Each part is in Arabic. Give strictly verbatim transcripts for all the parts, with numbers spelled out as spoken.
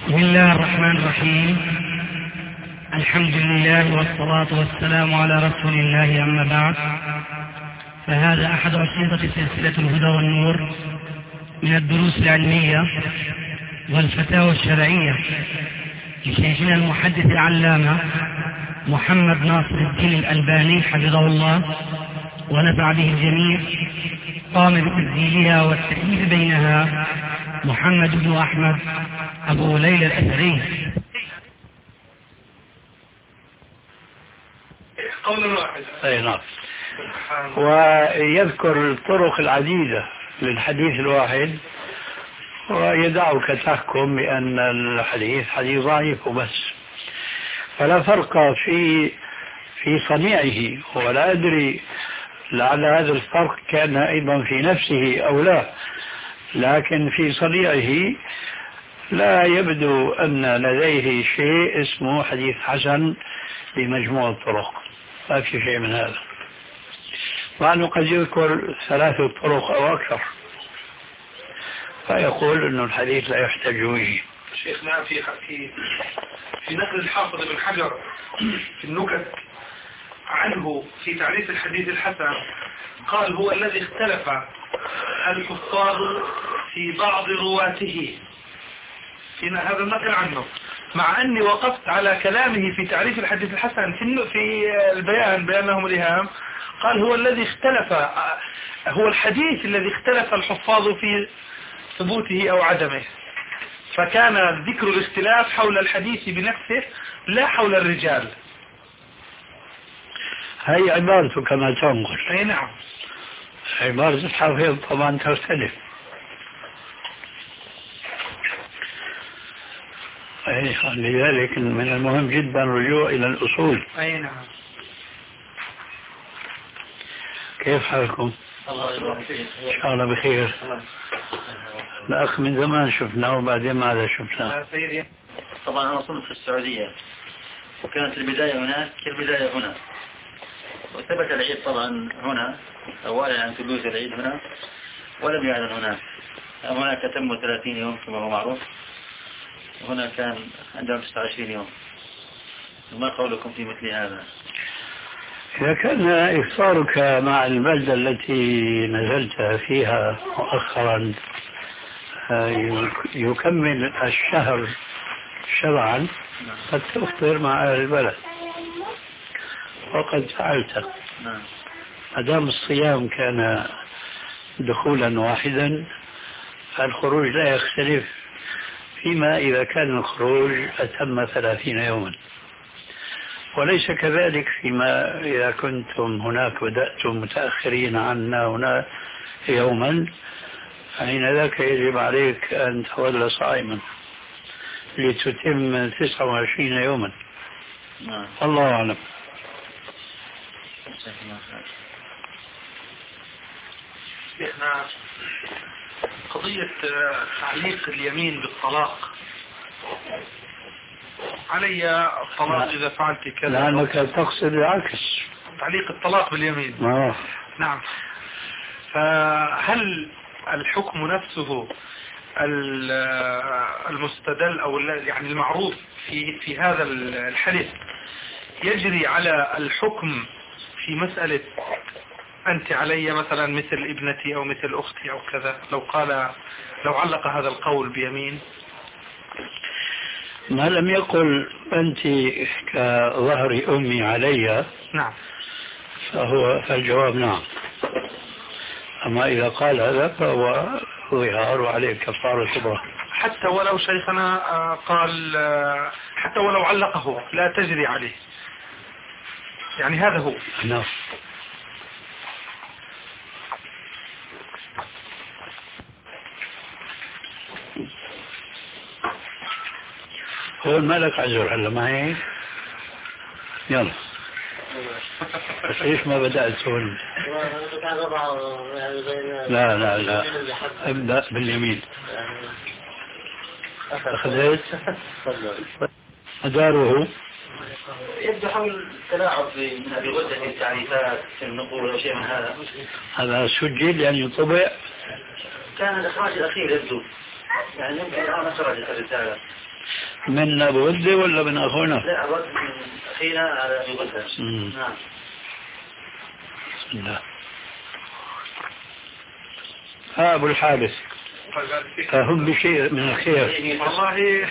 بسم الله الرحمن الرحيم. الحمد لله والصلاة والسلام على رسول الله، أما بعد، فهذا أحد أشرطة سلسلة الهدى والنور من الدروس العلمية والفتاوى الشرعية لشيخنا المحدث العلامة محمد ناصر الدين الألباني حفظه الله ونفع به الجميع. قام بتسجيلها والتأليف بينها محمد بن أحمد أبو ليلى الأثري. قول واحد. أي نعم. ويذكر الطرق العديدة للحديث الواحد ويدعك تحكم بأن الحديث حديث ضعيف وبس، فلا فرق في في صنيعه، ولا أدري لعل هذا الفرق كان أيضا في نفسه أو لا، لكن في صنيعه لا يبدو أن لديه شيء اسمه حديث حسن بمجموع الطرق، ما في شيء من هذا، مع أنه قد يذكر ثلاثة طرق أو أكثر، فيقول أن الحديث لا يحتج به. شيخنا في في في نقل الحافظ بن حجر في النكت عنه في تعريف الحديث الحسن قال: هو الذي اختلف الحفاظ في بعض رواته. في هذا النقل عنه، مع أني وقفت على كلامه في تعريف الحديث الحسن في في البيان بأنهم الإهام، قال: هو الذي اختلف، هو الحديث الذي اختلف الحفاظ في ثبوته أو عدمه، فكان ذكر الاختلاف حول الحديث بنفسه لا حول الرجال. هي عبارته كما تنقل. أي نعم. عبارة الحافظ طبعا تختلف. أي لذلك من المهم جدا الرجوع إلى الأصول. أي نعم. كيف حالكم؟ إن شاء الله بخير. الأخ من زمان شفناه وبعدين ماذا شفناه؟ طبعا أنا صرت في السعودية، وكانت البداية هناك كالبداية هنا، وثبت العيد طبعا هنا أولا عن تدوز العيد هنا، ولم يعلن هناك. هناك تم ثلاثين يوم كما هو معروف، وهنا كان عندهم تسعة وعشرين يوم. ما قولكم في مثل هذا؟ إذا كان إفطارك مع البلدة التي نزلت فيها مؤخرا يكمل الشهر شرعا، قد تفطر مع أهل البلد، وقد فعلت. أدام الصيام كان دخولا واحدا، فالخروج لا يختلف، فيما إذا كان الخروج أتم ثلاثين يوما، وليس كذلك فيما إذا كنتم هناك بدأتم متأخرين عنا هنا يوما، حين ذاك يجب عليك أن تظل صائما لتتم تسعة وعشرين يوما. الله أعلم. شيخنا، قضية تعليق اليمين بالطلاق، علي الطلاق إذا فعلت كذا، لأنك تقصد العكس، تعليق الطلاق باليمين. آه. نعم. فهل الحكم نفسه المستدل أو يعني المعروف في في هذا الحديث يجري على الحكم في مسألة أنت علي مثلا مثل ابنتي أو مثل أختي أو كذا، لو قال لو علق هذا القول بيمين؟ ما لم يقل أنت كظهر أمي علي، نعم، فهو فالجواب نعم. أما إذا قال هذا فهو ظهار وعليه كفارة ظهر. حتى ولو شيخنا قال، حتى ولو علقه لا تجري عليه، يعني هذا هو. نعم. هو الملك عذر هلا معي. يلا بس ليش ما بدأت هون؟ لا لا لا ابدأ باليمين. أخذت أداره. يبدو حول التلاعب من هذه الغدة في التعريفات في النقول أو شيء من هذا. هذا سجل يعني يطبع. كان الإخراج الأخير يبدو، يعني يمكن الآن خرجت الرسالة. من أبو غدة ولا من أخونا؟ لا الرد من أخينا على أبي غدة. نعم. بسم الله. ها أبو الحارث هم بشيء من الخير. والله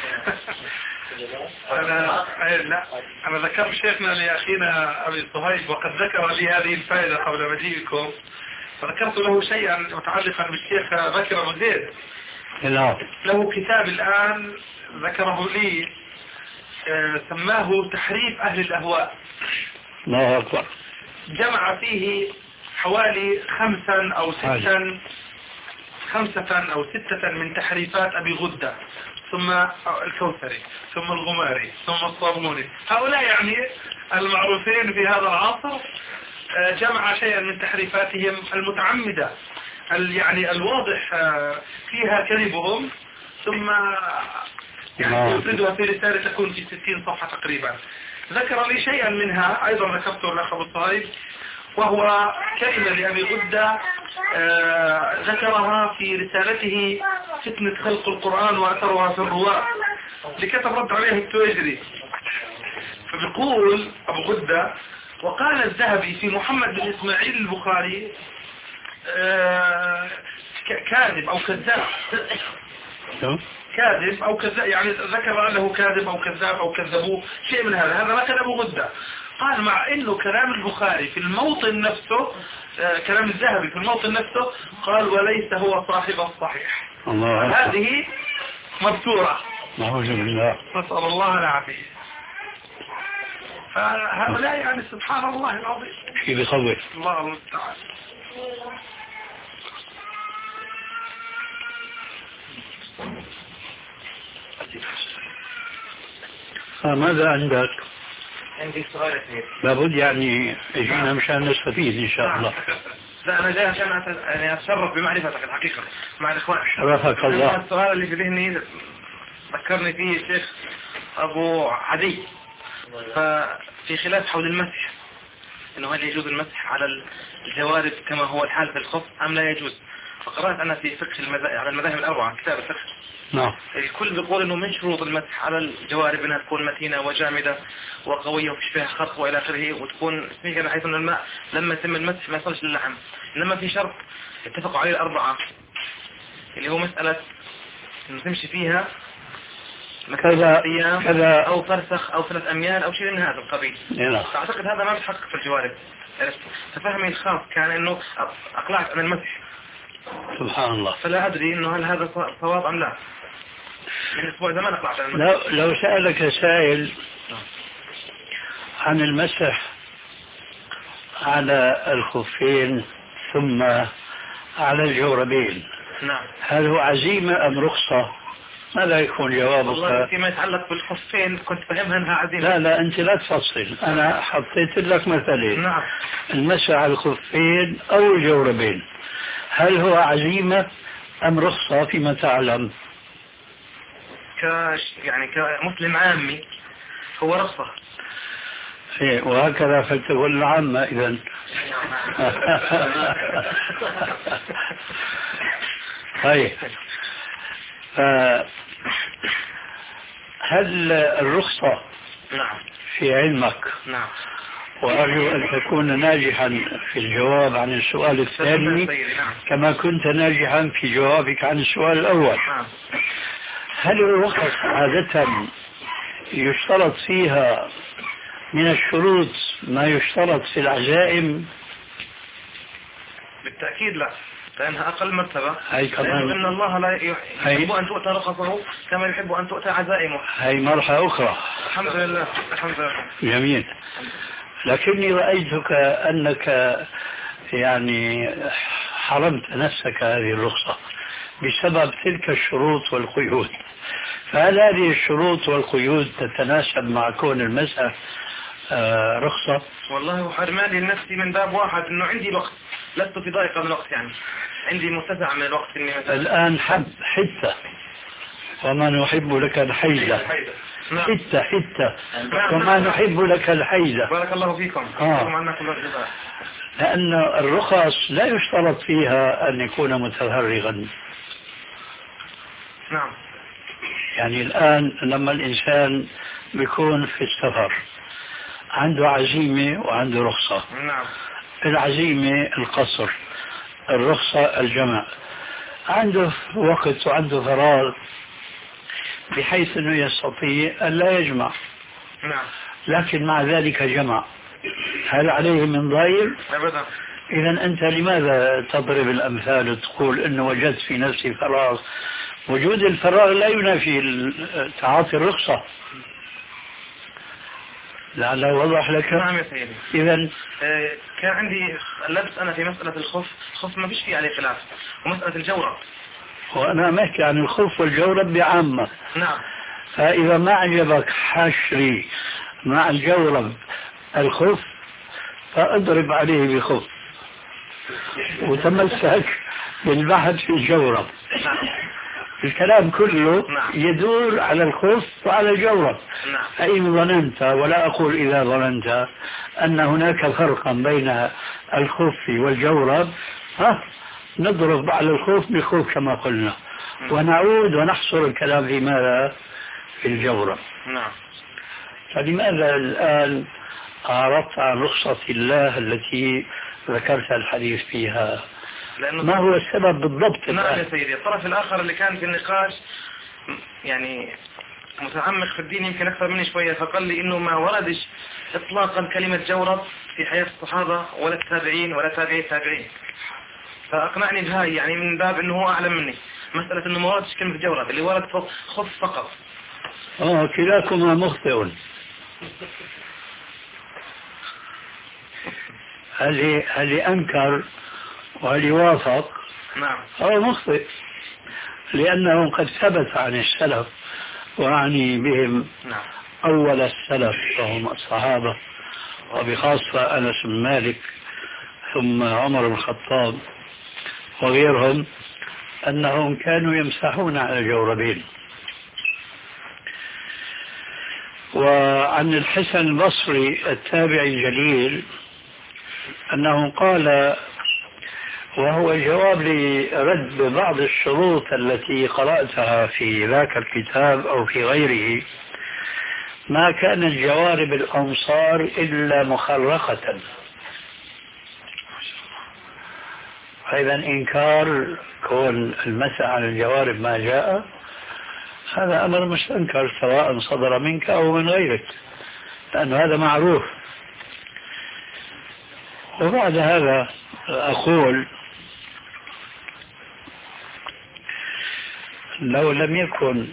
أنا لا أنا ذكرت شيخنا لأخينا أبي صهيب وقد ذكر لي هذه الفائدة قبل مجيئكم، فذكرت له شيئا متعلقا بالشيخ بكر أبو زيد. له كتاب الآن ذكره لي سماه تحريف أهل الأهواء. الله أكبر. جمع فيه حوالي خمسا أو ستا خمسة أو ستة من تحريفات أبي غدة، ثم الكوثري، ثم الغماري، ثم الصابوني، هؤلاء يعني المعروفين في هذا العصر. جمع شيئا من تحريفاتهم المتعمدة يعني الواضح فيها كذبهم، ثم يعني يفردها في رسالة تكون في ستين صفحة تقريبا. ذكر لي شيئا منها أيضا ذكرته الأخ أبو الصهيب، وهو كلمة لأبي غدة آه ذكرها في رسالته فتنة خلق القرآن وأثرها في الرواة، لكتب رد عليه التويجري. فبيقول أبو غدة: وقال الذهبي في محمد بن إسماعيل البخاري آه كاذب أو كذاب. كاذب أو كذاب، يعني ذكر أنه كاذب أو كذاب أو كذبوه، شيء من هذا. هذا ما كان أبو غدة. قال مع انه كلام البخاري في الموطن نفسه آه كلام الذهبي في الموطن نفسه قال وليس هو صاحب الصحيح. هذه مبتورة. نعوذ بالله. نسأل الله العافية. فهؤلاء يعني سبحان الله العظيم. شيء بخوف. الله المستعان. ماذا عندك؟ عندي سؤال اثنين. لابد يعني يجينا مشان نستفيد ان شاء الله. لا انا جاي عشان يعني اتشرف بمعرفتك الحقيقة مع الاخوان. شرفك الله. السؤال اللي في ذهني ذكرني فيه الشيخ ابو عدي، ففي خلاف حول المسح، انه هل يجوز المسح على الجوارب كما هو الحال في الخف ام لا يجوز. فقرأت انا في فقه المذاهب على المذاهب الاربعة كتاب الفقه. نعم. الكل بيقول انه من شروط المسح على الجوارب انها تكون متينة وجامدة وقوية وفيش فيها خرق والى اخره، وتكون سميكة بحيث ان الماء لما يتم المسح ما يصلش للحم. انما في شرط اتفقوا عليه الاربعة اللي هو مسألة انه تمشي فيها كذا كذا او فرسخ او ثلاث اميال او شيء من هذا القبيل. نعم. فاعتقد هذا ما بيتحقق في الجوارب. ففهمي الخاص كان انه اقلعت عن المسح. سبحان الله. فلا ادري انه هل هذا صواب ام لا. من اسبوع زمان اقلعت عن المسح. لو لو سألك سائل عن المسح على الخفين ثم على الجوربين، نعم، هل هو عزيمة ام رخصة؟ ماذا يكون جوابك؟ والله فيما يتعلق بالخفين كنت فهمها انها عزيمة. لا لا انت لا تفصل، انا حطيت لك مثلين. نعم. المسح على الخفين او الجوربين، هل هو عزيمة ام رخصة فيما تعلم؟ ك يعني كمسلم عامي هو رخصة. إيه، وهكذا فلتقول العامة إذن. طيب، هل الرخصة نعم في علمك؟ نعم. وأرجو أن تكون ناجحا في الجواب عن السؤال الثاني كما كنت ناجحا في جوابك عن السؤال الأول. نعم. هل الرخص عادة يشترط فيها من الشروط ما يشترط في العزائم؟ بالتأكيد لا، لأنها أقل مرتبة. هي كمان إن الله لا يحب أن تؤتى رخصه كما يحب أن تؤتى عزائمه. هي مرحلة أخرى. الحمد لله الحمد لله. جميل. لكني رأيتك أنك يعني حرمت نفسك هذه الرخصة بسبب تلك الشروط والقيود، فهل هذه الشروط والقيود تتناسب مع كون المسألة آه رخصة؟ والله حرماني لنفسي من باب واحد، انه عندي وقت، لست في ضائقة من الوقت، يعني عندي متسع من الوقت. إني الآن حب حتة وما نحب لك الحيلة. حتة حتة وما نحب لك الحيلة. بارك الله فيكم. آه. لأن الرخص لا يشترط فيها أن يكون متفرغا. نعم. يعني الآن لما الإنسان بيكون في السفر عنده عزيمة وعنده رخصة. نعم. العزيمة القصر، الرخصة الجمع. عنده وقت وعنده فراغ بحيث أنه يستطيع أن لا يجمع. نعم. لكن مع ذلك جمع، هل عليه من ضير؟ أبدا. إذا أنت لماذا تضرب الأمثال وتقول أنه وجدت في نفسي فراغ؟ وجود الفراغ لا ينافي تعاطي الرخصة. لعله وضح لك. نعم يا سيدي. إذا آه كان عندي اللبس أنا في مسألة الخف، الخف ما فيش فيه عليه خلاف، ومسألة الجورب. وأنا محكي عن الخف والجورب بعامة. نعم. فإذا ما عجبك حشري مع الجورب الخف فاضرب عليه بخف وتمسك بالبحث في الجورب. نعم. الكلام كله نعم. يدور على الخف وعلى الجورب. نعم. فإن ظننت، ولا أقول إذا ظننت، أن هناك فرقا بين الخف والجورب، ها نضرب على الخوف بالخوف كما قلنا، ونعود ونحصر الكلام في ماذا؟ في الجورب. نعم. فلماذا الآن أعرضت عن رخصة الله التي ذكرت الحديث فيها؟ لأنه ما هو السبب بالضبط؟ نعم يا سيدي، الطرف الآخر اللي كان في النقاش يعني متعمق في الدين يمكن أكثر مني شوية، فقال لي إنه ما وردش إطلاقا كلمة جورب في حياة الصحابة ولا التابعين ولا تابعي التابعين، فأقنعني بهاي يعني من باب إنه هو أعلم مني مسألة إنه ما وردش كلمة جورب، اللي ورد خف فقط. آه كلاكما مخطئ. هل هل أنكر وهل وافق؟ نعم. هو مخطئ، لأنه قد ثبت عن السلف، وعني بهم نعم. أول السلف وهم الصحابة، وبخاصة أنس بن مالك ثم عمر بن الخطاب وغيرهم، أنهم كانوا يمسحون على الجوربين. وعن الحسن البصري التابعي الجليل أنه قال، وهو جواب لرد بعض الشروط التي قرأتها في ذاك الكتاب أو في غيره، ما كانت جوارب الأمصار إلا مخرقة. أيضا إنكار كون المسح على الجوارب ما جاء هذا أمر مستنكر، سواء صدر منك أو من غيرك، لأن هذا معروف. وبعد هذا أقول لو لم يكن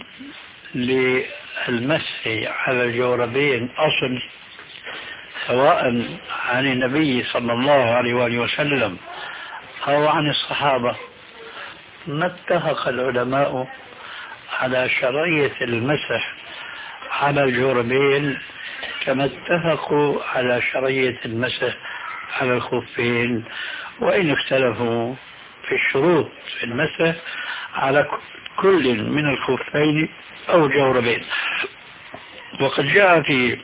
للمسح على الجوربين أصل سواء عن النبي صلى الله عليه وآله وسلم أو عن الصحابة، ما اتفق العلماء على شرعية المسح على الجوربين كما اتفقوا على شرعية المسح على الخفين، وإن اختلفوا في الشروط في المسح على كل من الخفين أو الجوربين. وقد جاء في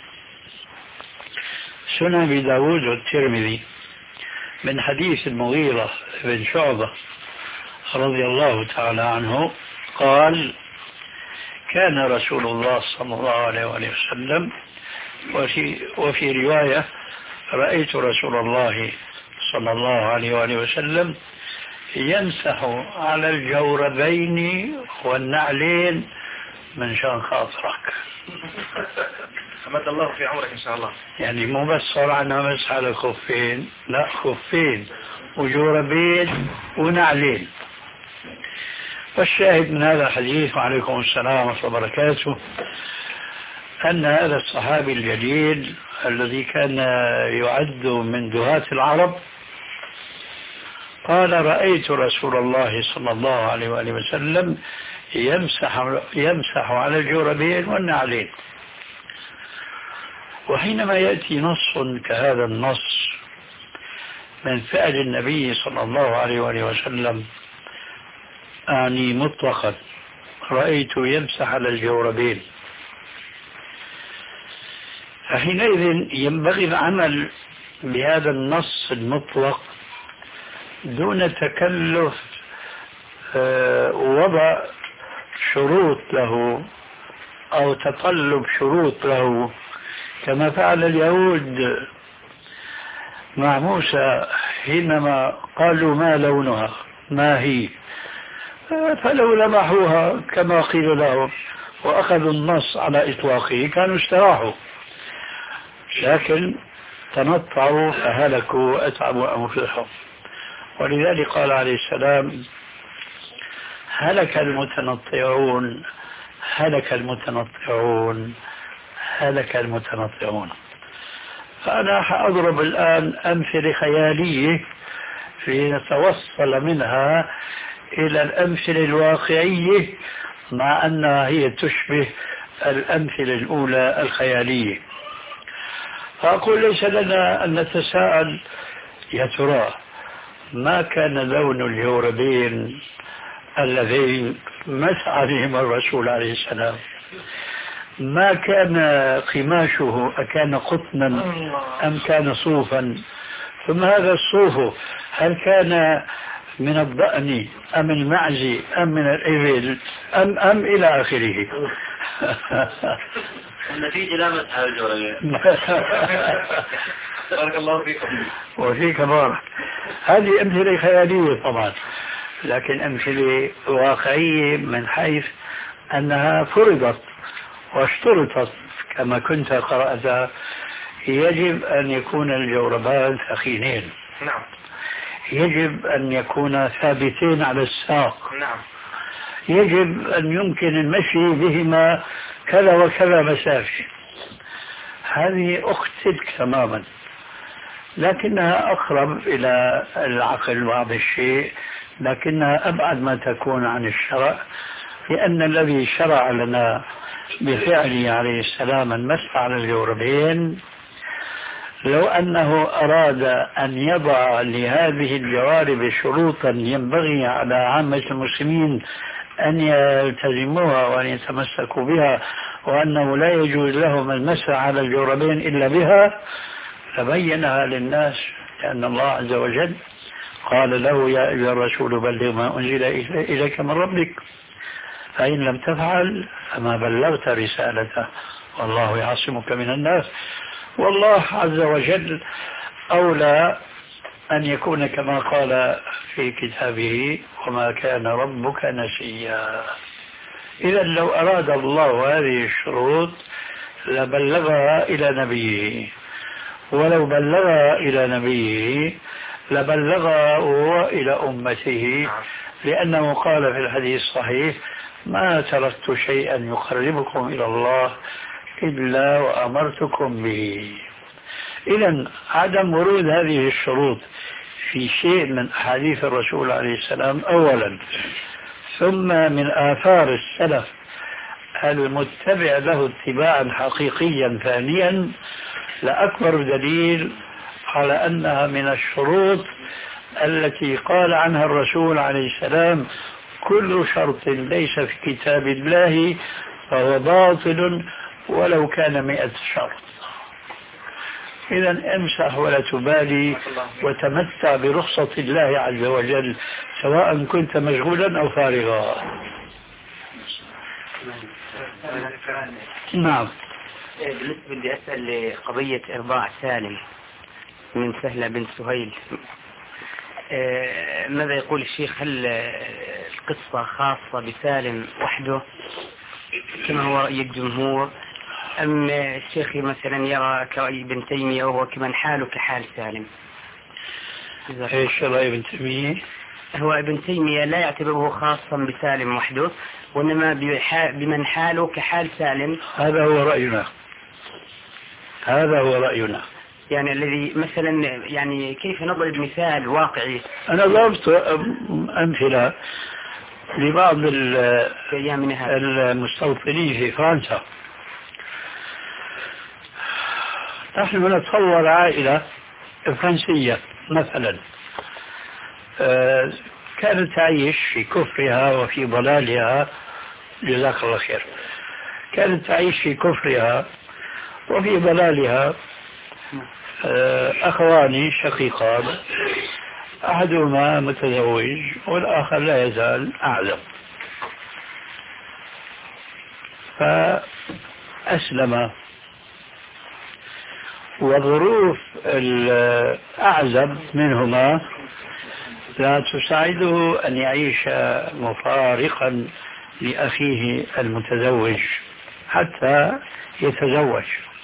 سنن أبي داود والترمذي من حديث المغيرة بن شعبة رضي الله تعالى عنه قال: كان رسول الله صلى الله عليه وسلم، وفي, وفي رواية: رأيت رسول الله صلى الله عليه وسلم يمسح على الجوربين والنعلين من شان خاطرك. حمد الله في عمرك إن شاء الله. يعني مو بس صار عنا مسح على الخفين، لا، خفين وجوربين ونعلين. والشاهد من هذا الحديث، وعليكم السلام ورحمة الله وبركاته، أن هذا الصحابي الجليل الذي كان يعد من دهاة العرب قال: رأيت رسول الله صلى الله عليه وآله وسلم يمسح, يمسح على الجوربين والنعلين. وحينما يأتي نص كهذا النص من فعل النبي صلى الله عليه وآله وسلم، أعني مطلقا رأيت يمسح على الجوربين، فحينئذ ينبغي العمل بهذا النص المطلق دون تكلف وضع شروط له أو تطلب شروط له كما فعل اليهود مع موسى حينما قالوا ما لونها ما هي، فلو لمحوها كما قيل لهم وأخذوا النص على إطلاقه كانوا استراحوا، لكن تنطعوا فهلكوا وأتعبوا أنفسهم. ولذلك قال عليه السلام هلك المتنطعون هلك المتنطعون هلك المتنطعون. فأنا سأضرب الآن أمثلة خيالية لنتوصل منها إلى الأمثلة الواقعية مع أنها هي تشبه الأمثلة الأولى الخيالية. فأقول ليس لنا أن نتساءل يا ترى ما كان لون الجوربين اللذين مسعى بهما الرسول عليه السلام، ما كان قماشه أكان قطنا أم كان صوفا، ثم هذا الصوف هل كان من الضأن أم المعز أم من الإبل أم أم إلى آخره. النتيجة لا مسح الجوربين. بارك الله فيكم. وفيك بارك. هذه أمثلة خيالية طبعا، لكن أمثلة واقعية من حيث أنها فرضت واشترطت كما كنت قرأت. يجب أن يكون الجوربان ثخينين، نعم. يجب أن يكون ثابتين على الساق، نعم. يجب أن يمكن المشي بهما كذا وكذا مسافة. هذه أختلف تماما، لكنها أقرب إلى العقل بعض الشيء، لكنها أبعد ما تكون عن الشرع، لأن الذي شرع لنا بفعله عليه السلام المسح على الجوربين لو أنه أراد أن يضع لهذه الجوارب شروطا ينبغي على عامة المسلمين أن يلتزموها وأن يتمسكوا بها، وأنه لا يجوز لهم المسح على الجوربين إلا بها، فبينها للناس، لأن الله عز وجل قال له يا أيها الرسول بلغ ما أنزل إليك من ربك، فإن لم تفعل فما بلغت رسالته والله يعصمك من الناس. والله عز وجل أولى أن يكون كما قال في كتابه وما كان ربك نسيا. إذا لو أراد الله هذه الشروط لبلغها إلى نبيه، ولو بلغها إلى نبيه لبلغها إلى أمته، لأنه قال في الحديث الصحيح ما تركت شيئا يقربكم إلى الله إلا وأمرتكم به. إذا عدم ورود هذه الشروط في شيء من أحاديث الرسول عليه السلام أولا، ثم من آثار السلف المتبع له اتباعا حقيقيا ثانيا، لأكبر دليل على أنها من الشروط التي قال عنها الرسول عليه السلام كل شرط ليس في كتاب الله فهو باطل ولو كان مئة شرط. إذا امسح ولا تبالي وتمتع برخصة الله عز وجل سواء كنت مشغولا أو فارغا. نعم. بالنسبة بدي أسأل قضية إرضاع سالم من سهلة بنت سهيل، ماذا يقول الشيخ؟ هل القصة خاصة بسالم وحده كما هو رأي الجمهور، أم الشيخ مثلا يرى كرأي ابن تيمية وهو كمن حاله كحال سالم؟ ايش رأي ابن تيمية؟ هو ابن تيمية لا يعتبره خاصا بسالم وحده، وإنما بمن حاله كحال سالم. هذا هو رأينا، هذا هو رأينا. يعني الذي مثلا يعني كيف نضرب مثال واقعي؟ أنا ضربت أمثلة لبعض المستوطنين في فرنسا. نحن نتصور عائلة فرنسية مثلا كانت تعيش في كفرها وفي ضلالها، جزاك الله خير، كانت تعيش في كفرها وفي ضلالها أخوان شقيقان، أحدهما متزوج والآخر لا يزال أعزب. فأسلم. والظروف الأعزب منهما لا تساعده أن يعيش مفارقا لأخيه المتزوج حتى يتزوج،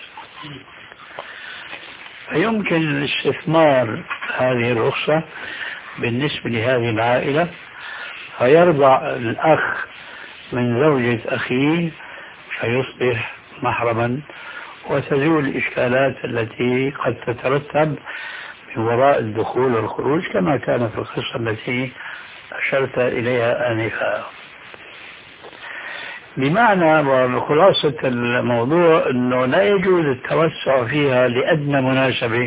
فيمكن استثمار هذه الرخصة بالنسبة لهذه العائلة، فيرضع الأخ من زوجة أخيه فيصبح محرما، وتزول الإشكالات التي قد تترتب من وراء الدخول والخروج كما كان في القصة التي أشرت إليها آنفا. بمعنى وخلاصة الموضوع أنه لا يجوز التوسع فيها لأدنى مناسبة.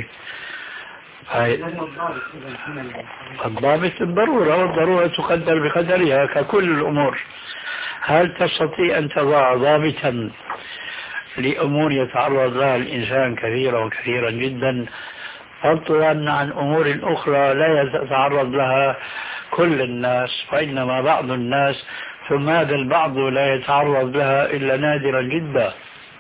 الضابط الضرورة، والضرورة تقدر بقدرها ككل الأمور. هل تستطيع أن تضع ضابطا لأمور يتعرض لها الإنسان كثيرا وكثيرا جدا، فضلا عن أمور أخرى لا يتعرض لها كل الناس وإنما بعض الناس، ثم هذا البعض لا يتعرض لها إلا نادرا جدا؟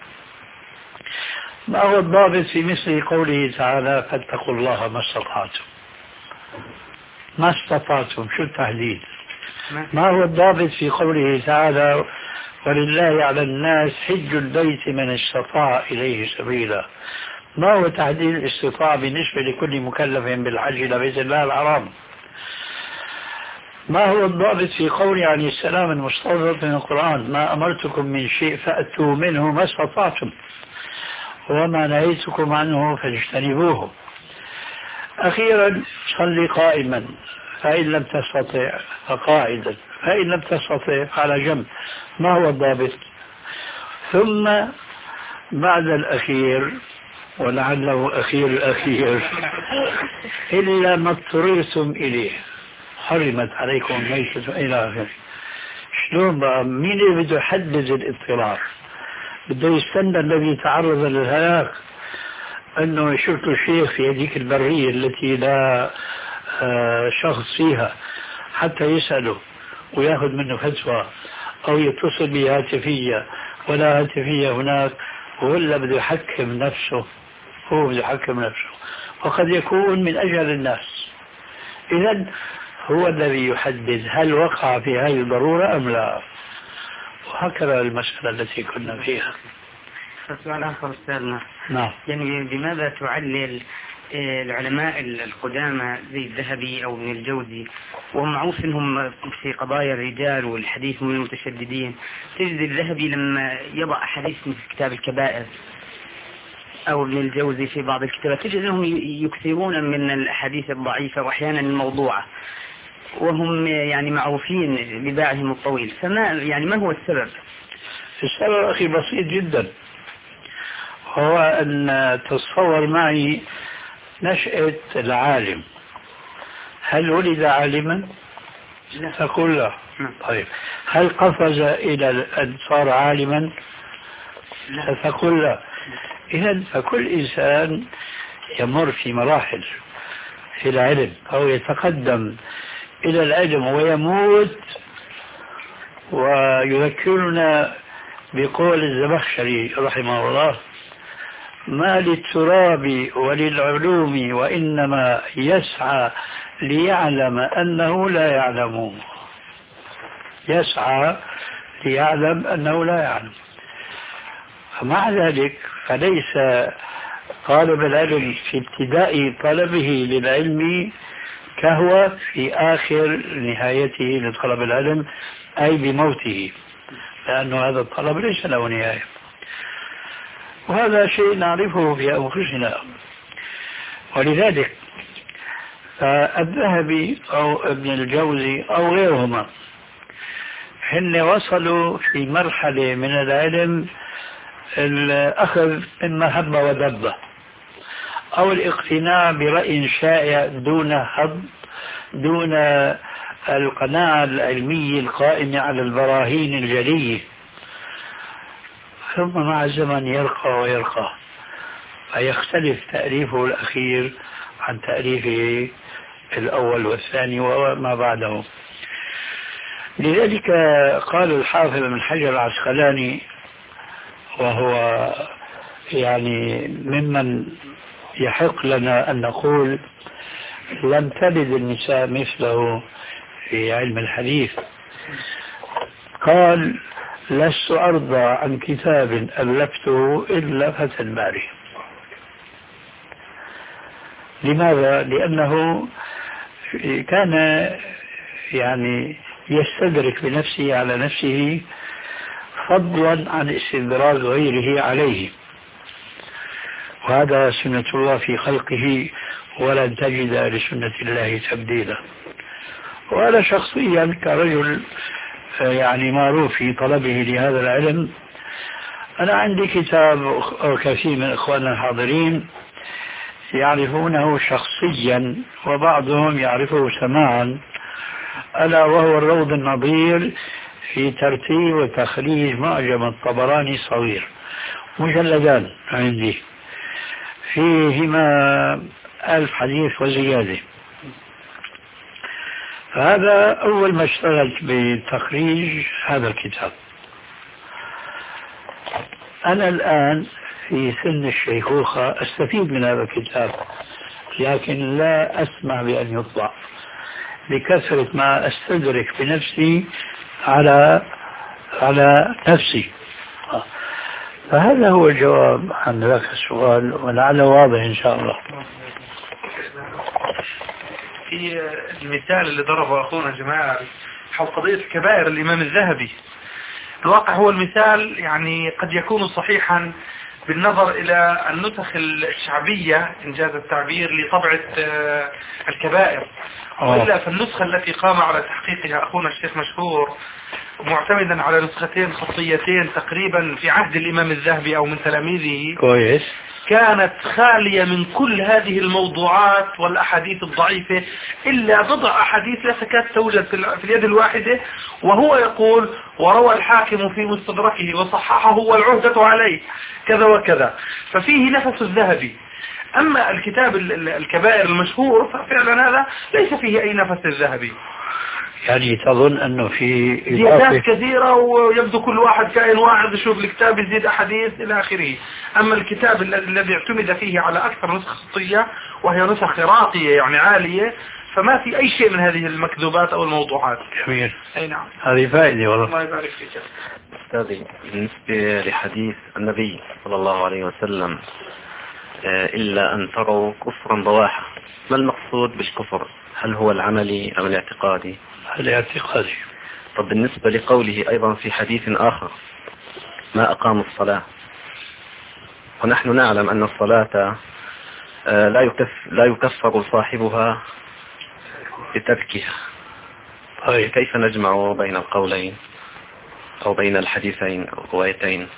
ما هو الضابط في مثل قوله تعالى فاتقوا الله ما استطعتم؟ ما استطعتم شو التحديد؟ ما هو الضابط في قوله تعالى ولله على الناس حج البيت من استطاع إليه سبيلا؟ ما هو تحديد الاستطاعة بالنسبة لكل مكلف بالحج إلى بيت الله الحرام؟ ما هو الضابط في قوله عن السلام المستوردة من القرآن ما أمرتكم من شيء فأتوا منه ما استطعتم وما نهيتكم عنه فاجتنبوه؟ أخيرا صلي قائما فإن لم تستطع فقاعدا فإن لم تستطع فعلى جنب. ما هو الضابط؟ ثم بعد الأخير ولعله أخير الأخير إلا ما اضطررتم إليه حرمت عليكم الميتة إلى آخره. شلون بقى؟ مين اللي بده يحدد الاضطرار؟ بده يستنى الذي تعرض للهلاك أنه يشوف له شيخ في هذيك البرية التي لا آه شخص فيها حتى يسأله ويأخذ منه فتوى، أو يتصل بهاتفية ولا هاتفية هناك، ولا بده يحكم نفسه، هو بده يحكم نفسه، وقد يكون من أجل الناس. إذن هو الذي يحدد هل وقع في هذه الضرورة أم لا، وهكذا المسألة التي كنا فيها. سؤال آخر أستاذنا. نعم. يعني بماذا تعلل العلماء القدامى زي الذهبي أو ابن الجوزي وهم معروف انهم في قضايا الرجال والحديث من المتشددين، تجد الذهبي لما يضع حديث في كتاب الكبائر أو ابن الجوزي في بعض الكتابات تجد أنهم يكثرون من الأحاديث الضعيفة وأحيانا الموضوعة، وهم يعني معروفين بباعهم الطويل، فما يعني ما هو السبب؟ السبب أخي بسيط جدا، هو أن تتصور معي نشأة العالم. هل ولد عالما؟ لا. تقول لا. طيب هل قفز إلى أن صار عالما؟ لا. تقول لا. إذن فكل إنسان يمر في مراحل في العلم أو يتقدم إلى العلم ويموت. ويذكرنا بقول الزمخشري رحمه الله ما للتراب وللعلوم وإنما يسعى ليعلم أنه لا يعلم. يسعى ليعلم أنه لا يعلم. فمع ذلك فليس طالب العلم في ابتداء طلبه للعلم كهو في آخر نهايته لطلب العلم، أي بموته، لأنه هذا الطلب ليس له نهاية. وهذا شيء نعرفه في أنفسنا. ولذلك فالذهبي أو ابن الجوزي أو غيرهما حين وصلوا في مرحلة من العلم الأخذ مما هب ودب أو الاقتناع برأي شائع دون هب، دون القناعة العلمية القائمة على البراهين الجلية، ثم مع الزمن يرقى ويرقى فيختلف تأليفه الأخير عن تأليفه الأول والثاني وما بعده. لذلك قال الحافظ بن حجر العسقلاني وهو يعني ممن يحق لنا أن نقول لم تلد النساء مثله في علم الحديث، قال: لست أرضى عن كتاب ألفته إلا فتى الباري. لماذا؟ لأنه كان يعني يستدرك بنفسه على نفسه فضلا عن استدراك غيره عليه، وهذا سنة الله في خلقه ولن تجد لسنة الله تبديلا. وأنا شخصيا كرجل يعني معروف في طلبه لهذا العلم، أنا عندي كتاب كثير من إخواننا الحاضرين يعرفونه شخصيا وبعضهم يعرفه سماعا، ألا وهو الروض النظير في ترتيب وتخريج معجم الطبراني الصغير، مجلدان عندي فيهما ألف حديث وزيادة. فهذا أول ما اشتغلت بتخريج هذا الكتاب. أنا الآن في سن الشيخوخة أستفيد من هذا الكتاب، لكن لا أسمع بأن يطبع لكثرة ما أستدرك بنفسي على على نفسي. فهذا هو الجواب عن ذاك السؤال، ولعله واضح إن شاء الله. في المثال اللي ضربه أخونا جماعة حول قضية الكبائر الإمام الذهبي، الواقع هو المثال يعني قد يكون صحيحا بالنظر إلى النسخ الشعبية إنجاز التعبير لطبعة الكبائر، وإلا فالنسخة التي قام على تحقيقها أخونا الشيخ مشهور معتمدا على نسختين خطيتين تقريبا في عهد الإمام الذهبي أو من تلاميذه كويس، كانت خالية من كل هذه الموضوعات والأحاديث الضعيفة إلا بضع أحاديث لا تكاد توجد في اليد الواحدة، وهو يقول: وروى الحاكم في مستدركه وصححه والعهدة عليه كذا وكذا، ففيه نفس الذهبي. أما الكتاب الكبائر المشهور ففعلا هذا ليس فيه أي نفس الذهبي، يعني تظن أنه في زيادات كثيرة ويبدو كل واحد كائن واحد يشوف الكتاب يزيد أحاديث إلى آخره. أما الكتاب الذي اعتمد فيه على أكثر نسخ خطية وهي نسخ راقية يعني عالية، فما في أي شيء من هذه المكذوبات أو الموضوعات. جميل. أي نعم، هذه فائدة والله. الله يبارك فيك. أستاذي، بالنسبة لحديث النبي صلى الله عليه وسلم: إلا أن تروا كفرا بواحا، ما المقصود بالكفر؟ هل هو العملي أو الاعتقادي؟ الاعتقادي. طب بالنسبة لقوله أيضا في حديث آخر: ما أقاموا الصلاة، ونحن نعلم أن الصلاة لا يكف لا يكفر صاحبها بتركها، طيب كيف نجمع بين القولين أو بين الحديثين أو الروايتين؟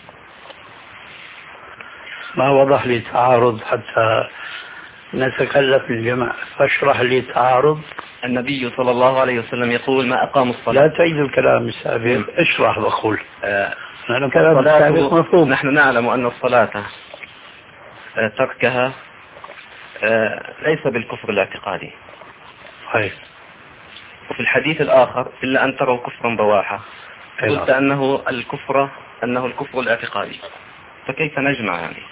ما وضح لي تعارض حتى نتكلف الجمع، فاشرح لي التعارض. النبي صلى الله عليه وسلم يقول: ما أقاموا الصلاة. لا تعيد الكلام السابق، اشرح بقول. آه لأن الكلام السابق مفهوم. نحن نعلم أن الصلاة آه تركها آه ليس بالكفر الاعتقادي. طيب. وفي الحديث الآخر: إلا أن تروا كفرا بواحا، قلت أنه الكفر أنه الكفر الاعتقادي، فكيف نجمع يعني؟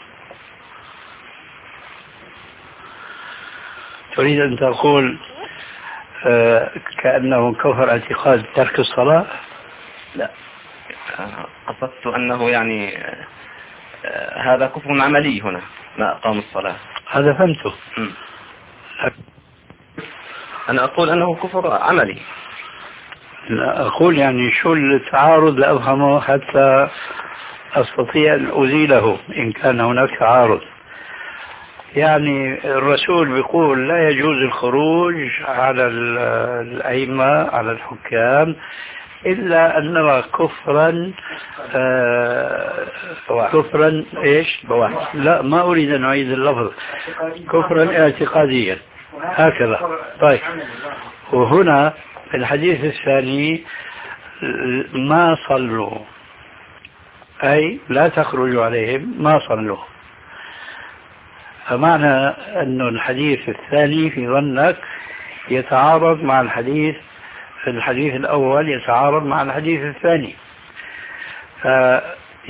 تريد أن تقول آه كأنه كفر اعتقاد ترك الصلاة؟ لا، قصدت أنه يعني آه هذا كفر عملي هنا، ما أقام الصلاة. هذا فهمته. م. أنا أقول أنه كفر عملي. لا أقول يعني شو التعارض لأفهمه حتى أستطيع أن أزيله إن كان هناك تعارض. يعني الرسول بيقول لا يجوز الخروج على الأئمة على الحكام إلا أن نرى كفرا آه كفرا إيش بواحد. لا، ما أريد أن أعيد اللفظ. كفرا اعتقاديا هكذا. طيب، وهنا في الحديث الثاني: ما صلوا، أي لا تخرجوا عليهم، ما صلوا. فمعنى أن الحديث الثاني في ظنك يتعارض مع الحديث الحديث الأول يتعارض مع الحديث الثاني،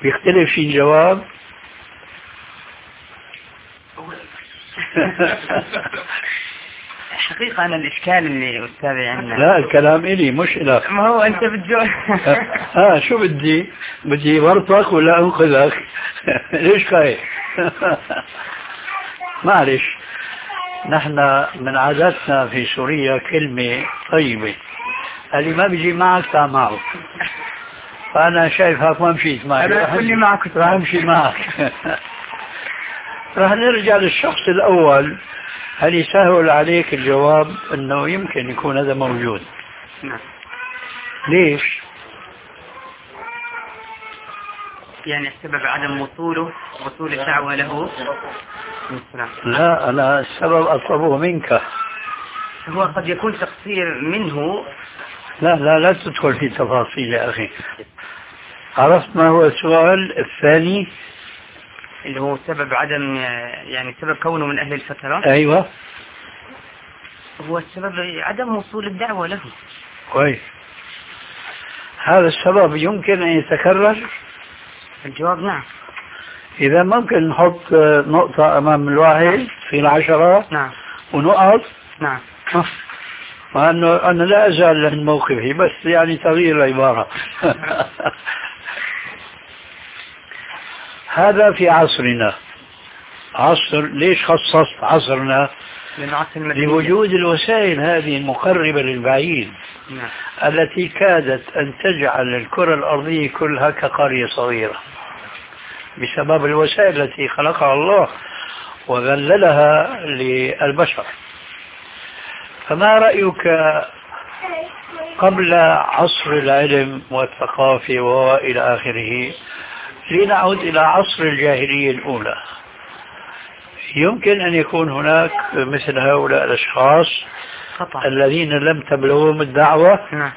بيختلف في الجواب؟ حقيقة أنا الإشكال اللي أستاذي عندنا لا الكلام إلي مش إلك. ما هو أنت بتجوز ها شو بدي بدي ورطك ولا أنقذك؟ ليش خايف؟ معلش، نحن من عاداتنا في سوريا كلمة طيبة، اللي ما بيجي معك تعال معه. فأنا شايفك ما مشيت معي، أنا كلي معك راح أمشي معك. راح نرجع للشخص الأول. هل يسهل عليك الجواب أنه يمكن يكون هذا موجود؟ نعم. ليش؟ يعني السبب عدم وصوله وصول الدعوة له. لا أنا السبب أطلبه منك. هو قد يكون تقصير منه. لا لا لا تدخل في تفاصيل يا أخي. عرفت ما هو السؤال الثاني؟ اللي هو سبب عدم، يعني سبب كونه من أهل الفترة. أيوة. هو السبب عدم وصول الدعوة له. كويس. هذا السبب يمكن أن يتكرر؟ الجواب نعم. إذا ممكن نحط نقطة أمام الواحد في العشرة. نعم. ونقط. نعم. مع أنه أنا لا أزال عن موقفي، بس يعني تغيير العبارة. هذا في عصرنا. عصر ليش خصصت عصرنا؟ لوجود الوسائل هذه المقربة للبعيد. نعم. التي كادت أن تجعل الكرة الأرضية كلها كقرية صغيرة بسبب الوسائل التي خلقها الله وذللها للبشر. فما رأيك قبل عصر العلم والثقافة وإلى آخره، لنعود إلى عصر الجاهلية الأولى؟ يمكن أن يكون هناك مثل هؤلاء الأشخاص خطأ. الذين لم تبلغهم الدعوة. نعم.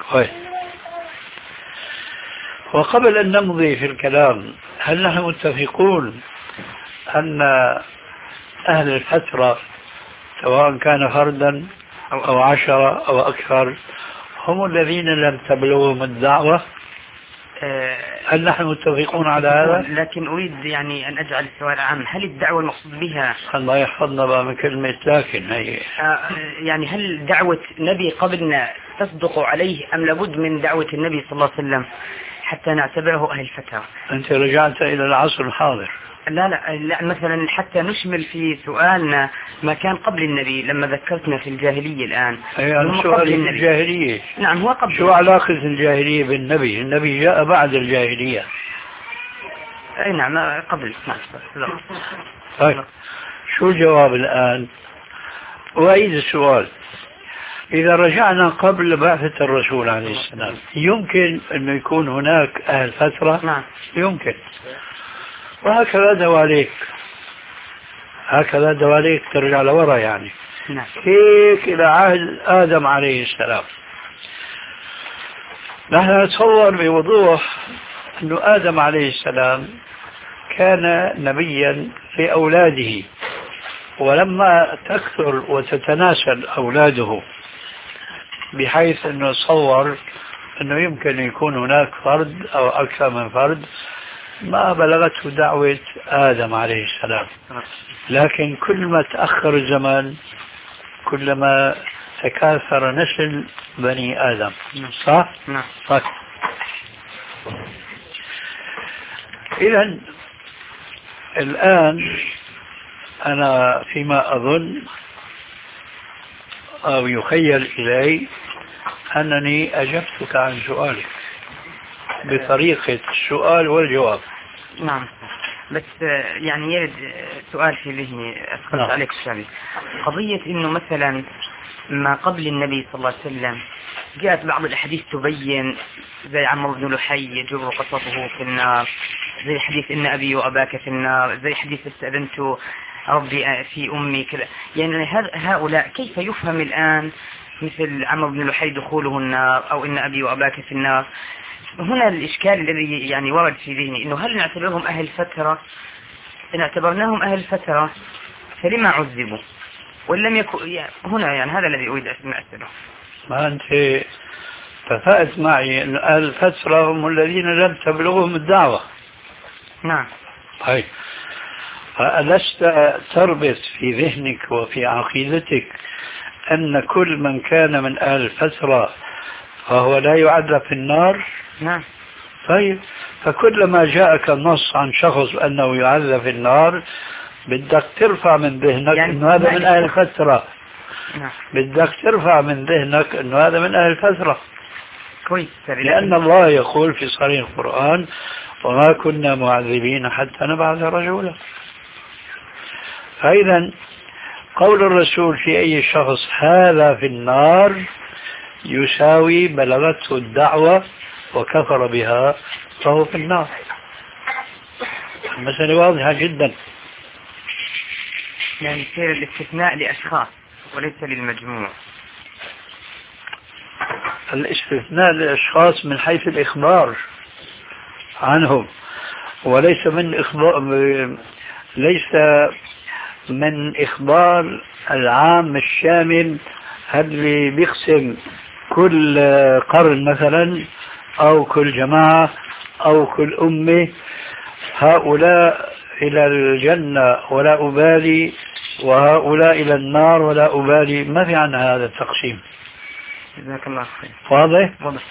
وقبل أن نمضي في الكلام، هل نحن متفقون أن أهل الفترة سواء كان فردا أو عشرة أو أكثر هم الذين لم تبلغهم الدعوة؟ هل نحن متفقون على هذا؟ لكن أريد يعني أن أجعل السؤال عام. هل الدعوة المقصود بها، الله يحفظنا بقى من كلمة لكن هي يعني هل دعوة نبي قبلنا تصدق عليه أم لابد من دعوة النبي صلى الله عليه وسلم حتى نعتبره أهل فترة؟ أنت رجعت إلى العصر الحاضر. لا لا لا مثلا حتى نشمل في سؤالنا ما كان قبل النبي لما ذكرتنا في الجاهلية الآن. أي سؤال الجاهلية. نعم هو قبل. شو علاقة الجاهلية بالنبي؟ النبي جاء بعد الجاهلية. أي نعم قبل. نعم. طيب شو الجواب الآن؟ وأعيد السؤال. إذا رجعنا قبل بعثة الرسول عليه السلام يمكن أن يكون هناك أهل فترة؟ نعم يمكن. وهكذا دواليك، هكذا دواليك ترجع لورا يعني. نعم. هيك إلى عهد آدم عليه السلام. نحن نتصور بوضوح أن آدم عليه السلام كان نبيا في أولاده، ولما تكثر وتتناسل أولاده بحيث أنه تصور أنه يمكن يكون هناك فرد أو أكثر من فرد، ما بلغته دعوة آدم عليه السلام. لكن كل ما تأخر الزمان كلما تكاثر نسل بني آدم. صح؟ نعم. صح. إذن الآن أنا فيما أظن أو يخيل إلي أنني أجبتك عن سؤالك بطريقة السؤال والجواب. نعم. بس يعني يرد سؤال في ذهني أسقط نعم. عليك الشامي. قضية إنه مثلا ما قبل النبي صلى الله عليه وسلم جاءت بعض الأحاديث تبين زي عمرو بن لحي يجر قصته في النار، زي حديث إن أبي وأباك في النار، زي حديث استأذنت ربي في أمي كذا. يعني هؤلاء كيف يفهم الآن مثل عمرو بن لحي دخوله النار أو إن أبي وأباك في النار؟ هنا الإشكال الذي يعني ورد في ذهني إنه هل نعتبرهم أهل فترة؟ إن اعتبرناهم أهل فترة فلما عذبوا ولم يكن يعني هنا يعني هذا الذي أريد أن أسأله. ما أنت اتفقت معي أن أهل الفترة هم الذين لم تبلغهم الدعوة. نعم. طيب، ألست تربط في ذهنك وفي عقيدتك أن كل من كان من أهل الفترة فهو لا يعذب في النار؟ نعم. طيب، فكلما جاءك النص عن شخص أنه يعذب في النار بدك ترفع من ذهنك يعني أنه هذا من أهل الفترة. نعم. بدك ترفع من ذهنك أنه هذا من أهل الفترة. كويس. لأن الله يقول في صريح القرآن: وما كنا معذبين حتى نبعث رسولا. فإذا قول الرسول في أي شخص هذا في النار يساوي بلغته الدعوة وكفر بها فهو في النار. المسألة واضحة جدا. يعني يصير الاستثناء لأشخاص وليس للمجموع. الاستثناء للأشخاص من حيث الإخبار عنهم، وليس من إخبار ليس من إخبار العام الشامل اللي بيقسم كل قرن مثلا أو كل جماعة أو كل أمة هؤلاء إلى الجنة ولا أبالي وهؤلاء إلى النار ولا أبالي. ما في عن هذا التقسيم. جزاك الله خير. واضح؟ واضح.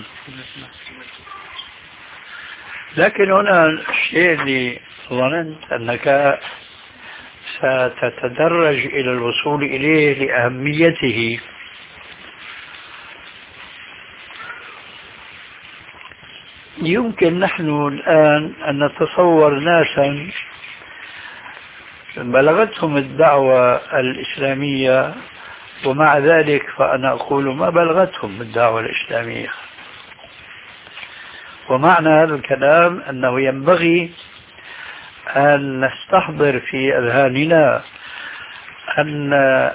لكن هنا الشيء اللي ظننت أنك ستتدرج إلى الوصول إليه لأهميته، يمكن نحن الآن أن نتصور ناسا بلغتهم الدعوة الإسلامية ومع ذلك فأنا أقول ما بلغتهم الدعوة الإسلامية. ومعنى هذا الكلام أنه ينبغي أن نستحضر في أذهاننا أن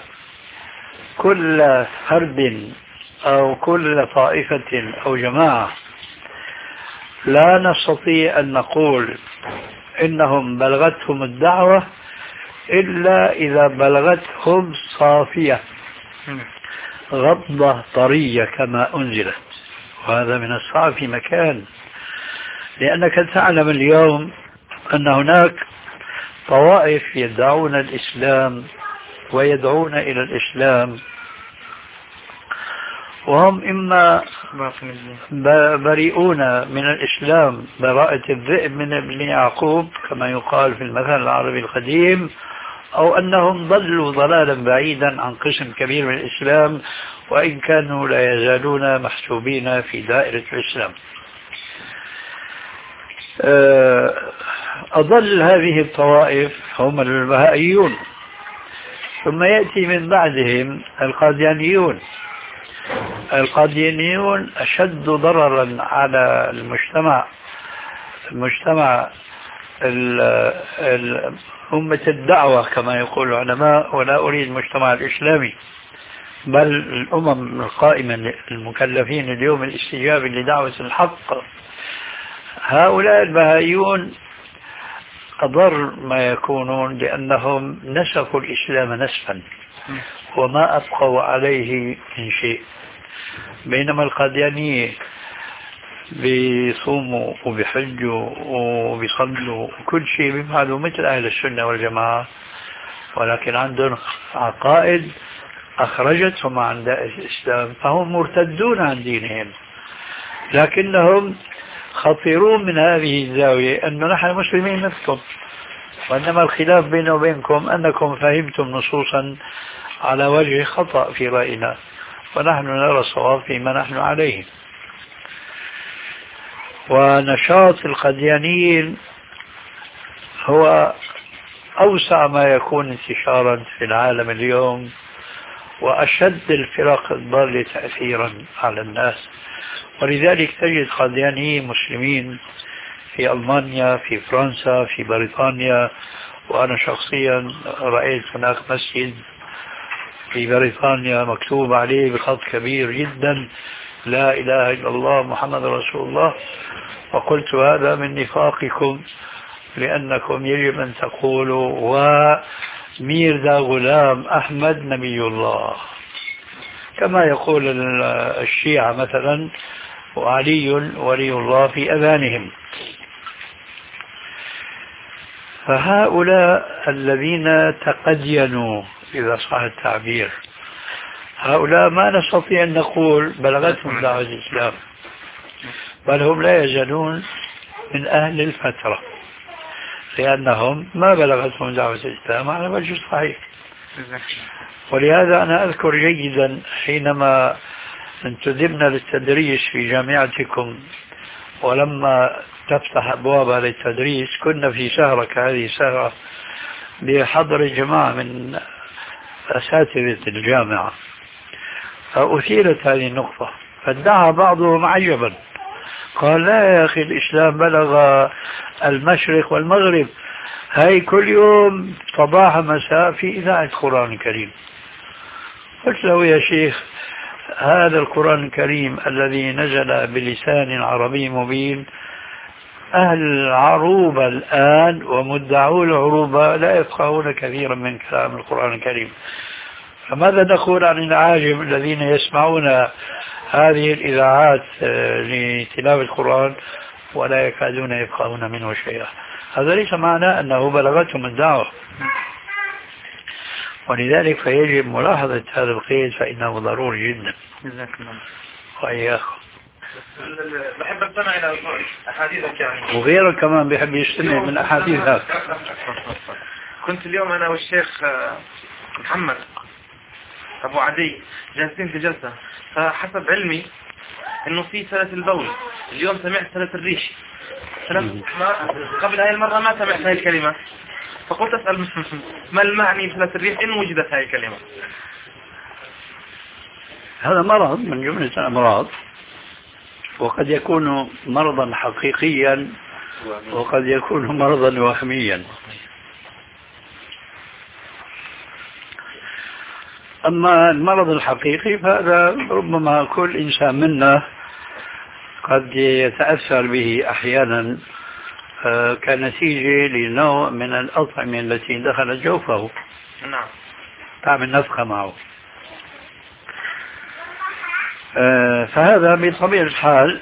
كل فرد أو كل طائفة أو جماعة لا نستطيع أن نقول إنهم بلغتهم الدعوة إلا إذا بلغتهم صافية غضة طرية كما أنزلت، وهذا من الصعب في مكان، لأنك تعلم اليوم أن هناك طوائف يدعون الإسلام ويدعون إلى الإسلام وهم إما بريئون من الإسلام براءة الذئب من ابن يعقوب كما يقال في المثل العربي القديم، أو أنهم ضلوا ضلالا بعيدا عن قسم كبير من الإسلام وإن كانوا لا يزالون محسوبين في دائرة الإسلام. أضل هذه الطوائف هم البهائيون، ثم يأتي من بعدهم القاديانيون. القاديانيون أشد ضررا على المجتمع المجتمع أمة الدعوة كما يقول العلماء، ولا أريد المجتمع الإسلامي بل الأمم القائمة المكلفين اليوم الاستجابة لدعوة الحق. هؤلاء البهائيون أضر ما يكونون لأنهم نسفوا الإسلام نسفا وما أبقوا عليه من شيء، بينما القاديانية بيصوموا وبيحجوا وبيصلوا وكل شيء بيفعلوا مثل أهل السنة والجماعة، ولكن عندهم عقائد أخرجتهم عن دائرة الإسلام فهم مرتدون عن دينهم. لكنهم خطيرون من هذه الزاوية أنه نحن مسلمين مثلكم، وإنما الخلاف بيننا وبينكم أنكم فهمتم نصوصا على وجه خطأ في رأينا ونحن نرى الصواب فيما نحن عليه. ونشاط القاديانيين هو أوسع ما يكون انتشارا في العالم اليوم وأشد الفرق الضالة تأثيرا على الناس، ولذلك تجد قاديانيين مسلمين في ألمانيا، في فرنسا، في بريطانيا. وأنا شخصيا رأيت هناك مسجد في بريطانيا مكتوب عليه بخط كبير جدا لا إله إلا الله محمد رسول الله، وقلت هذا من نفاقكم لأنكم يجب أن تقولوا وميرزا غلام أحمد نبي الله كما يقول الشيعة مثلا، وعلي ولي الله في أذانهم. فهؤلاء الذين تقدينوا إذا صح التعبير، هؤلاء ما نستطيع أن نقول بلغتهم دعوة الإسلام، بل هم لا يزالون من أهل الفترة، لأنهم ما بلغتهم دعوة الإسلام على وجه الصحيح. ولهذا أنا أذكر جيدا حينما انتدبنا للتدريس في جامعتكم، ولما تفتح أبوابها للتدريس كنا في سهرة كهذه السهرة بحضر جماعة من أساتذة الجامعة، فأثيرت هذه النقطة، فادعى بعضهم عجبا، قال لا يا أخي الإسلام بلغ المشرق والمغرب، هاي كل يوم صباح مساء في إذاعة القرآن الكريم. قلت له يا شيخ هذا القرآن الكريم الذي نزل بلسان عربي مبين، أهل العروبة الآن ومدعو العروبة لا يفقهون كثيرا من كلام القرآن الكريم، فماذا نقول عن العاجم الذين يسمعون هذه الإذاعات لتلاوة القرآن ولا يكادون يفقهون منه شيئا؟ هذا ليس معناه أنه بلغتهم الدعوة، ولذلك فيجب ملاحظة هذا القيد فإنه ضروري جدا. وإياكم بحب استمع إلى أحاديثك يعني، وغيرك كمان بيحب يستمع من أحاديثك. كنت اليوم أنا والشيخ محمد أبو عدي جالسين في جلسة، فحسب علمي إنه في سلة البول، اليوم سمعت سلة الريش، قبل هاي المرة ما سمعت هاي الكلمة، فقلت أسأل ما المعني بسلة الريش إن وجدت هاي الكلمة؟ هذا مرض من جملة الأمراض، وقد يكون مرضا حقيقيا وقد يكون مرضا وهميا. أما المرض الحقيقي فهذا ربما كل إنسان منا قد يتأثر به أحيانا كنتيجة لنوع من الأطعمة التي دخلت جوفه، نعم، تعمل نفخة معه. فهذا بطبيعة الحال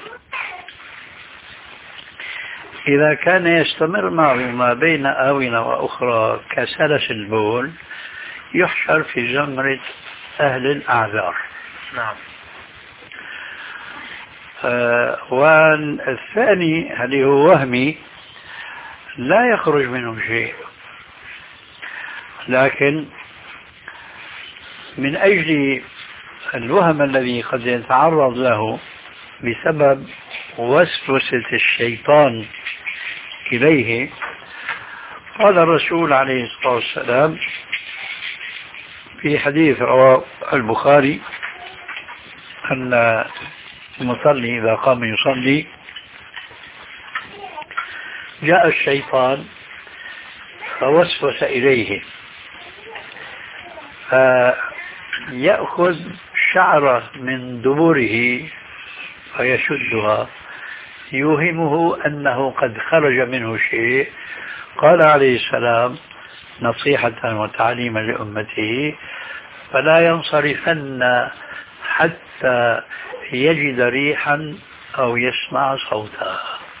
إذا كان يستمر معه ما بين آونة وأخرى كسلس البول يحشر في زمرة أهل الأعذار. نعم. آه والثاني اللي هو وهمي لا يخرج منه شيء، لكن من أجل الوهم الذي قد يتعرض له بسبب وسوسة الشيطان إليه، قال الرسول عليه الصلاة والسلام في حديث رواه البخاري أن المصلي إذا قام يصلي جاء الشيطان فوسوس إليه فيأخذ شعرة من دبره فيشدها يوهمه أنه قد خرج منه شيء. قال عليه السلام نصيحة وتعليما لأمته فلا ينصرفن حتى يجد ريحا أو يسمع صوتا.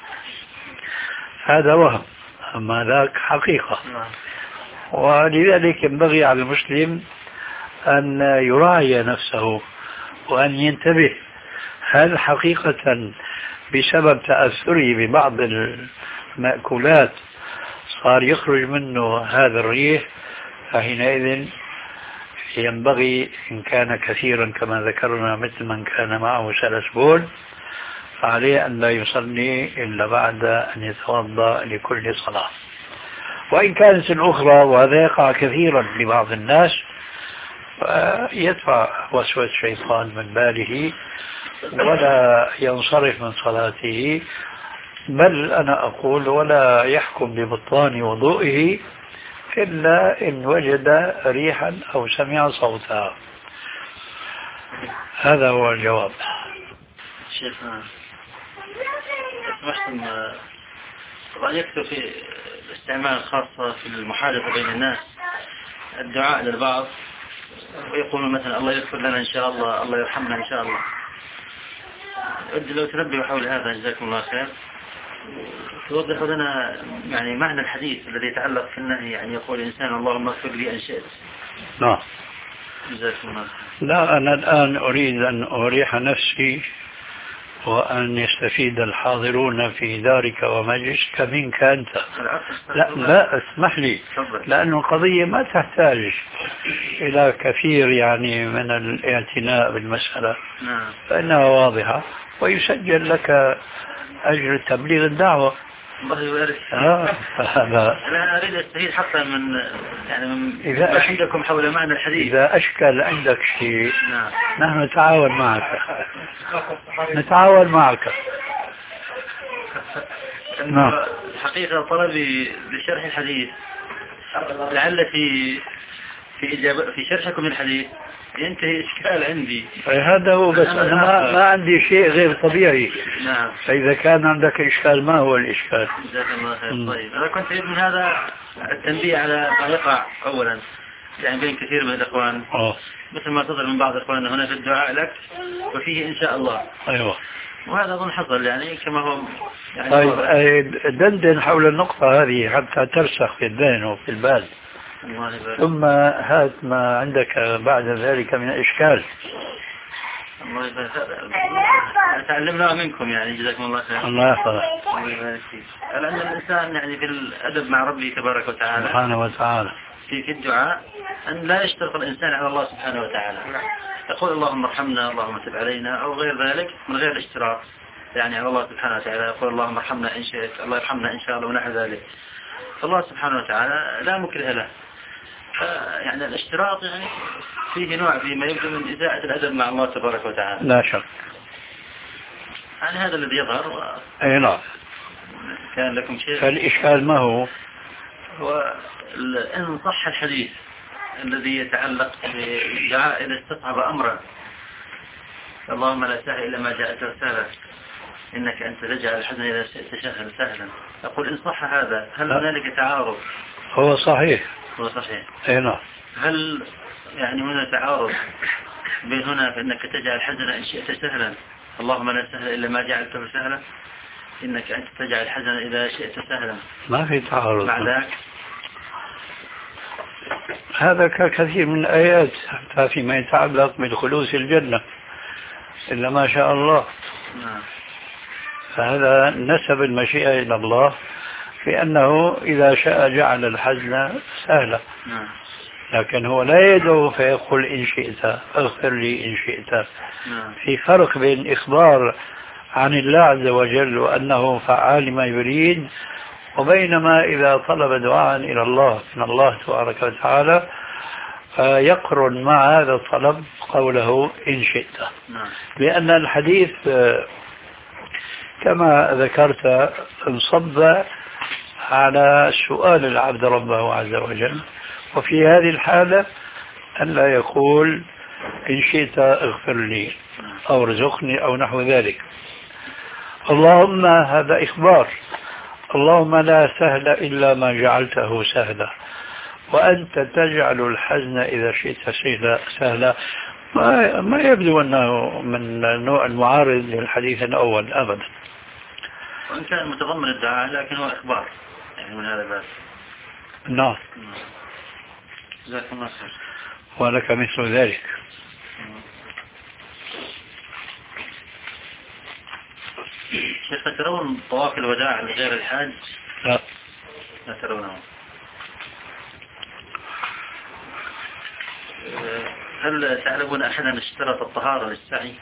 هذا وهم، أما ذاك حقيقة. ولذلك ينبغي على المسلم أن يراعي نفسه وأن ينتبه، هل حقيقة بسبب تأثره ببعض المأكولات صار يخرج منه هذا الريح، فحينئذ ينبغي إن كان كثيرا كما ذكرنا مثل من كان معه سلس بول فعليه أن لا يصلي إلا بعد أن يتوضأ لكل صلاة. وإن كانت الأخرى، وهذا يقع كثيرا لبعض الناس، يدفع وسوسة الشيطان من باله ولا ينصرف من صلاته، بل أنا أقول ولا يحكم ببطلان وضوئه إلا إن وجد ريحا أو سمع صوتا. هذا هو الجواب. شيخنا سمحتم، طبعا يكتب في الاستعمال الخاصة في المحادثة بين الناس الدعاء للبعض ويقولون مثلا الله يغفر لنا إن شاء الله، الله يرحمنا إن شاء الله. أود لو تنبهوا حول هذا جزاكم الله خير. توضح لنا يعني معنى الحديث الذي يتعلق في النهي، يعني يقول الإنسان اللهم اغفر لي إن شئت. نعم. جزاكم الله. لا، أنا الآن أريد أن أريح نفسي وأن يستفيد الحاضرون في دارك ومجلسك منك أنت. لا لا اسمح لي، لأن القضية ما تحتاج إلى كثير يعني من الاعتناء بالمسألة، فإنها واضحة ويسجل لك أجر تبليغ الدعوة. الله يبارك. آه هذا. أنا أريد أستفيد حتى من يعني من إذا أش... عندكم حول معنى الحديث. إذا أشكل عندك شيء نعم. نحن نتعاون معك نتعاون معك. نعم. حقيقة طلبي لشرح الحديث لعل في في إجابة في شرحكم الحديث ينتهي إشكال عندي. هذا هو، بس أنا ما, ما عندي شيء غير طبيعي. نعم. فإذا كان عندك إشكال ما هو الإشكال؟ جزاك الله خير. طيب أنا كنت أريد من هذا التنبيه على ما يقع أولا يعني بين كثير من الإخوان. أوه. مثل ما تظهر من بعض الإخوان هنا في الدعاء لك وفيه إن شاء الله. أيوة. وهذا أظن حصل يعني كما هو يعني. طيب دندن حول النقطة هذه حتى ترسخ في الذهن وفي البال. ثم هات ما عندك بعد ذلك من إشكال. الله يبارك. تعلمنا منكم يعني جزاكم الله خير. الله يحفظك. الله يبارك فيك. لأن الإنسان يعني في الأدب مع ربه تبارك وتعالى سبحانه وتعالى في في الدعاء أن لا يشترط الإنسان على الله سبحانه وتعالى. يقول اللهم ارحمنا، اللهم تب علينا، أو غير ذلك من غير اشتراط يعني على الله سبحانه وتعالى. يقول اللهم ارحمنا إن شئت، الله يرحمنا إن شاء الله ونحو ذلك. فالله سبحانه وتعالى لا مكره له. يعني الاشتراط يعني فيه نوع فيما يبدو من إساءة الأدب مع الله تبارك وتعالى. لا شك. يعني هذا الذي يظهر. و... أي نعم. كان لكم شيء. فالإشكال ما هو؟ هو إن صح الحديث الذي يتعلق بالدعاء إذا استصعب أمرا اللهم لا سهل إلا ما جاءت سهلا إنك أنت تجعل الحزن إذا شئت سهلا. أقول إن صح هذا هل هنالك تعارض؟ هو صحيح. هو صحيح. أي نعم. هل يعني هنا تعارض بين هنا فإنك تجعل الحزن إن شئت سهلا اللهم لا سهل إلا ما جعلته سهلا إنك أنت تجعل الحزن إذا شئت سهلا؟ ما في تعارض مع ذاك. هذا كثير من الآيات حتى فيما يتعلق بالخلوص الجنة إلا ما شاء الله. نعم. فهذا نسب المشيئة إلى الله في أنه إذا شاء جعل الحزن سهلا. نعم. لكن هو لا يدعو فيقول إن شئت اغفر لي إن شئت. نعم. في فرق بين إخبار عن الله عز وجل وأنه فعال ما يريد، وبينما إذا طلب دعاء إلى الله من الله تبارك وتعالى يقرن مع هذا الطلب قوله إن شئت. نعم. لأن الحديث كما ذكرت انصب على سؤال العبد ربه عز وجل، وفي هذه الحالة أن لا يقول إن شئت اغفر لي أو ارزقني أو نحو ذلك. اللهم هذا إخبار، اللهم لا سهل إلا ما جعلته سهلا وأنت تجعل الحزن إذا شئت سهلا. ما, ما يبدو أنه من نوع المعارض للحديث الأول أبدا، وإن كان متضمن الدعاء لكن هو إخبار يعني من هذا الباب. نعم. جزاكم الله خير. ولك مثل ذلك. شيخ ترون طواف الوداع لغير الحاج؟ لا. لا ترونه. هل تعلمون أحدا اشترط الطهارة للسعي؟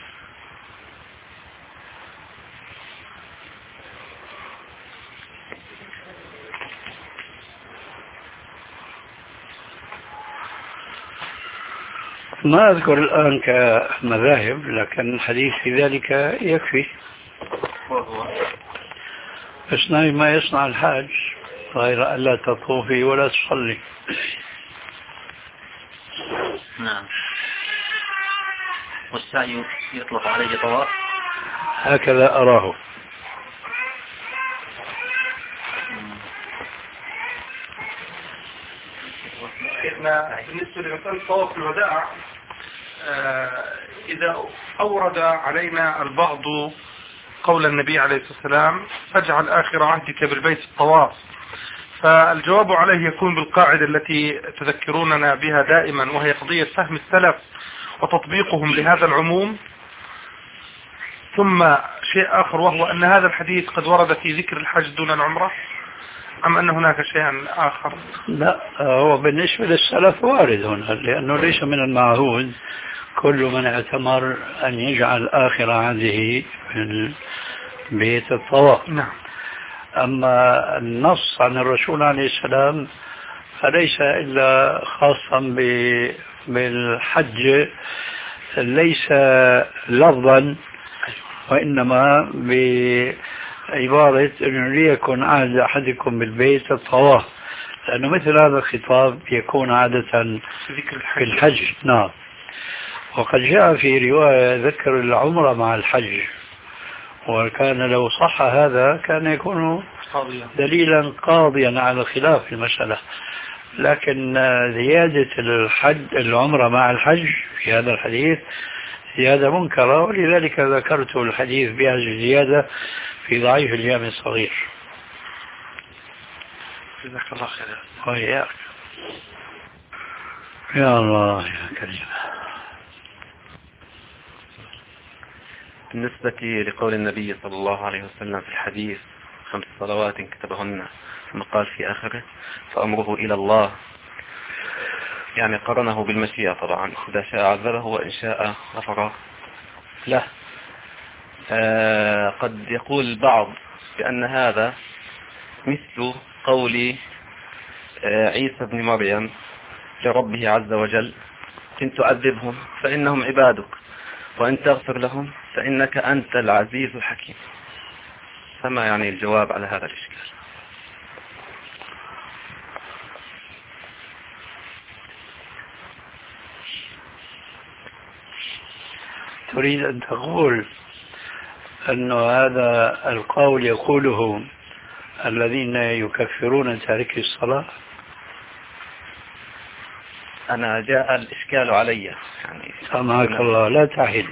ما أذكر الآن كمذاهب، لكن الحديث في ذلك يكفي. وهو اصنعي ما يصنع الحاج غير أن لا تطوفي ولا تصلي. نعم. والسعي يطلق عليه طواف؟ هكذا أراه. بالنسبة لمسألة طواف الوداع، آه إذا أورد علينا البعض قول النبي عليه الصلاة والسلام فاجعل آخر عهدك بالبيت الطواف، فالجواب عليه يكون بالقاعدة التي تذكروننا بها دائما، وهي قضية فهم السلف وتطبيقهم لهذا العموم. ثم شيء آخر، وهو أن هذا الحديث قد ورد في ذكر الحج دون العمرة، أم أن هناك شيء آخر؟ لا، هو بالنسبة للسلف وارد هنا، لأنه ليس من المعهود كل من اعتمر أن يجعل آخر عهده من بيت الطواف. نعم. أما النص عن الرسول عليه السلام فليس إلا خاصا بالحج، ليس لفظا وإنما بعبارة أنه ليكن عهد أحدكم بالبيت الطواف، لأنه مثل هذا الخطاب يكون عادة في الحج. نعم. وقد جاء في رواية ذكر العمرة مع الحج، وكان لو صح هذا كان يكون دليلا قاضيا على الخلاف في المسألة، لكن زيادة الحج العمرة مع الحج في هذا الحديث زيادة منكرة، ولذلك ذكرت الحديث بهذه الزيادة في ضعيف الجامع الصغير. جزاك الله خير. وياك يا الله يا كريم. بالنسبة لقول النبي صلى الله عليه وسلم في الحديث خمس صلوات كتبهن، ثم قال في آخره فأمره إلى الله، يعني قرنه بالمشيئة طبعا، إذا شاء عذبه وإن شاء غفر له. آه قد يقول البعض بأن هذا مثل قول آه عيسى بن مريم لربه عز وجل إن تعذبهم فإنهم عبادك وإن تغفر لهم فإنك أنت العزيز الحكيم. فما يعني الجواب على هذا الإشكال؟ تريد أن تقول أن هذا القول يقوله الذين يكفرون تارك الصلاة؟ أنا جاء الإشكال علي يعني. سامحك الله، لا تعهد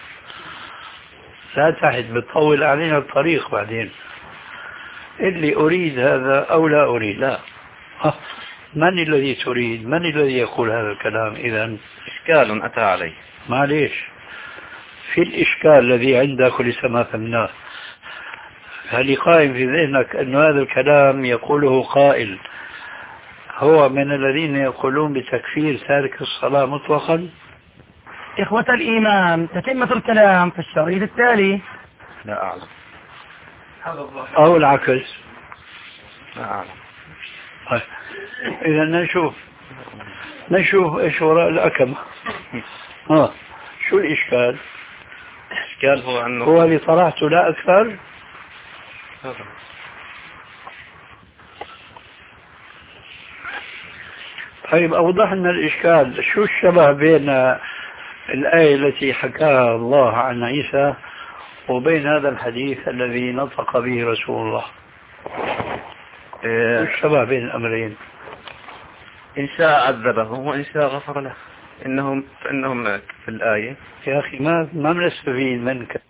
لا تعهد بتطول علينا الطريق بعدين. اللي أريد هذا أو لا أريد. لا. من الذي تريد؟ من الذي يقول هذا الكلام؟ إذن إشكال أتى علي. معليش، في الإشكال الذي عندك لسه ما فهمناه، هل قائم في ذهنك أن هذا الكلام يقوله قائل هو من الذين يقولون بتكفير تارك الصلاة مطلقا؟ إخوة الإيمان، تتمة الكلام في الشريط التالي. لا أعلم. أو العكس؟ لا أعلم. إذا نشوف نشوف إيش وراء الأكمة. ها شو الإشكال؟ الإشكال هو أنه هو اللي طرحته لا أكثر. طيب أوضح لنا الإشكال. شو الشبه بين الآية التي حكاها الله عن عيسى وبين هذا الحديث الذي نطق به رسول الله؟ إيه شو الشبه بين الأمرين؟ إن شاء عذبه وإن شاء غفر له. إنهم فإنهم في الآية. يا أخي ما ما بنستفيد منك.